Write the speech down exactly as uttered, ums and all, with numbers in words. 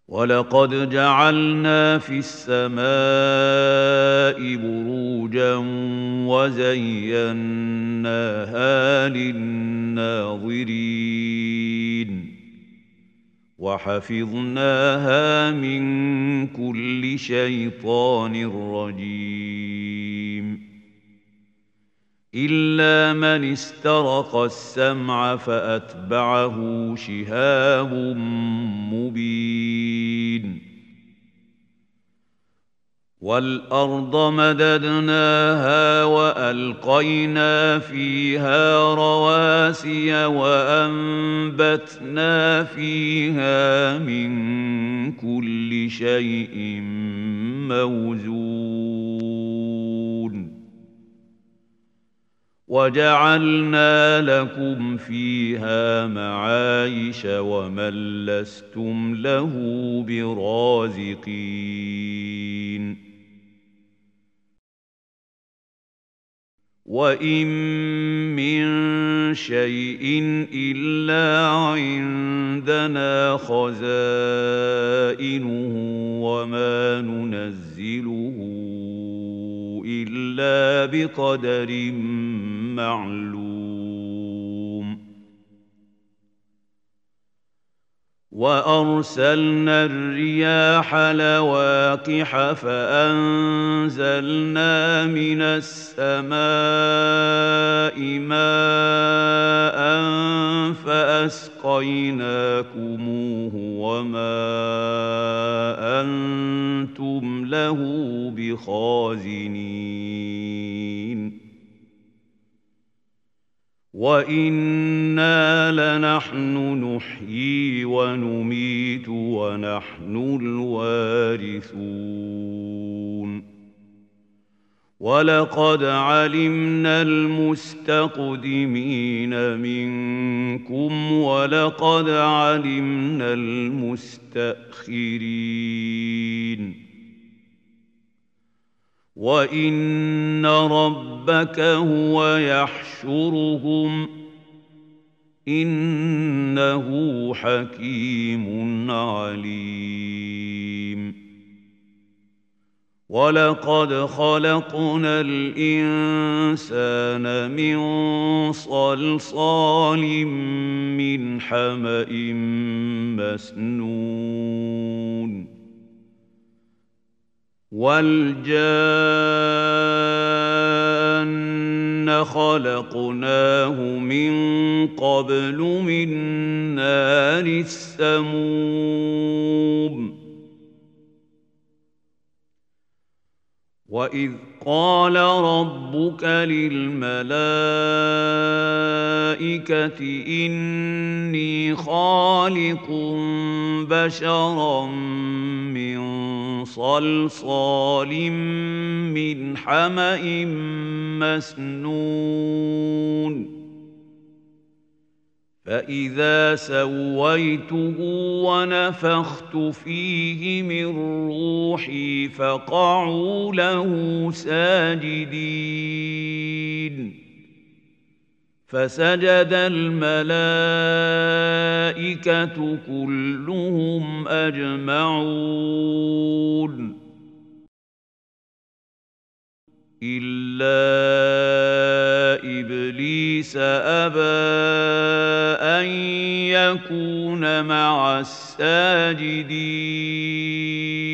وَلَقَدْ جَعَلْنَا فِي السَّمَاءِ بُرُوجًا وَزَيَّنَّاهَا لِلنَّاظِرِينَ وَحَفِظْنَاهَا مِنْ كُلِّ شَيْطَانٍ رَجِيمٍ إِلَّا مَنِ اسْتَرَقَ السَّمْعَ فَأَتْبَعَهُ شِهَابٌ مُبِينٌ وَالْأَرْضَ مَدَدْنَاهَا وَأَلْقَيْنَا فِيهَا رَوَاسِيَ وَأَنبَتْنَا فِيهَا مِن كُلِّ شَيْءٍ مَّوْزُونٍ وَجَعَلْنَا لَكُمْ فِيهَا مَعَايِشَ وَمَن لَّسْتُمْ لَهُ بِرَازِقِينَ وَإِن مِّن شَيْءٍ إِلَّا عِندَنَا خَزَائِنُهُ وَمَا نُنَزِّلُهُ إِلَّا بِقَدَرٍ مَّعْلُومٍ وَأَرْسَلْنَا الرِّيَاحَ لَوَاقِحَ فَأَنزَلْنَا مِنَ السَّمَاءِ مَاءً فَأَسْقَيْنَاكُمُوهُ وَمَا أَنتُمْ لَهُ بِخَازِنِينَ وَإِنَّا لَنَحْنُ نُحْيِي وَنُمِيتُ وَنَحْنُ الْوَارِثُونَ وَلَقَدْ عَلِمْنَا الْمُسْتَقْدِمِينَ مِنكُمْ وَلَقَدْ عَلِمْنَا الْمُسْتَأْخِرِينَ وَإِنَّ رَبَّكَ هُوَ يَحْشُرُهُمْ إِنَّهُ حَكِيمٌ عَلِيمٌ وَلَقَدْ خَلَقْنَا الْإِنسَانَ مِنْ صَلْصَالٍ مِّنْ حَمَإٍ مَّسْنُونٍ وَالْجَانَّ خَلَقْنَاهُ مِن قَبْلُ مِن نَّارِ السَّمُومِ وَإِذْ قَالَ رَبُّكَ لِلْمَلَائِكَةِ إِنِّي خَالِقٌ بَشَرًا مِّن صَلْصَالٍ مِّنْ حَمَإٍ مَّسْنُونٍ فَإِذَا سَوَّيْتُهُ وَنَفَخْتُ فِيهِ مِن رُّوحِي فَقَعُوا لَهُ سَاجِدِينَ فَسَجَدَ الْمَلَائِكَةُ كُلُّهُمْ أَجْمَعُونَ إِلَّا إِبْلِيسَ أَبَىٰ أَن يَكُونَ مَعَ السَّاجِدِينَ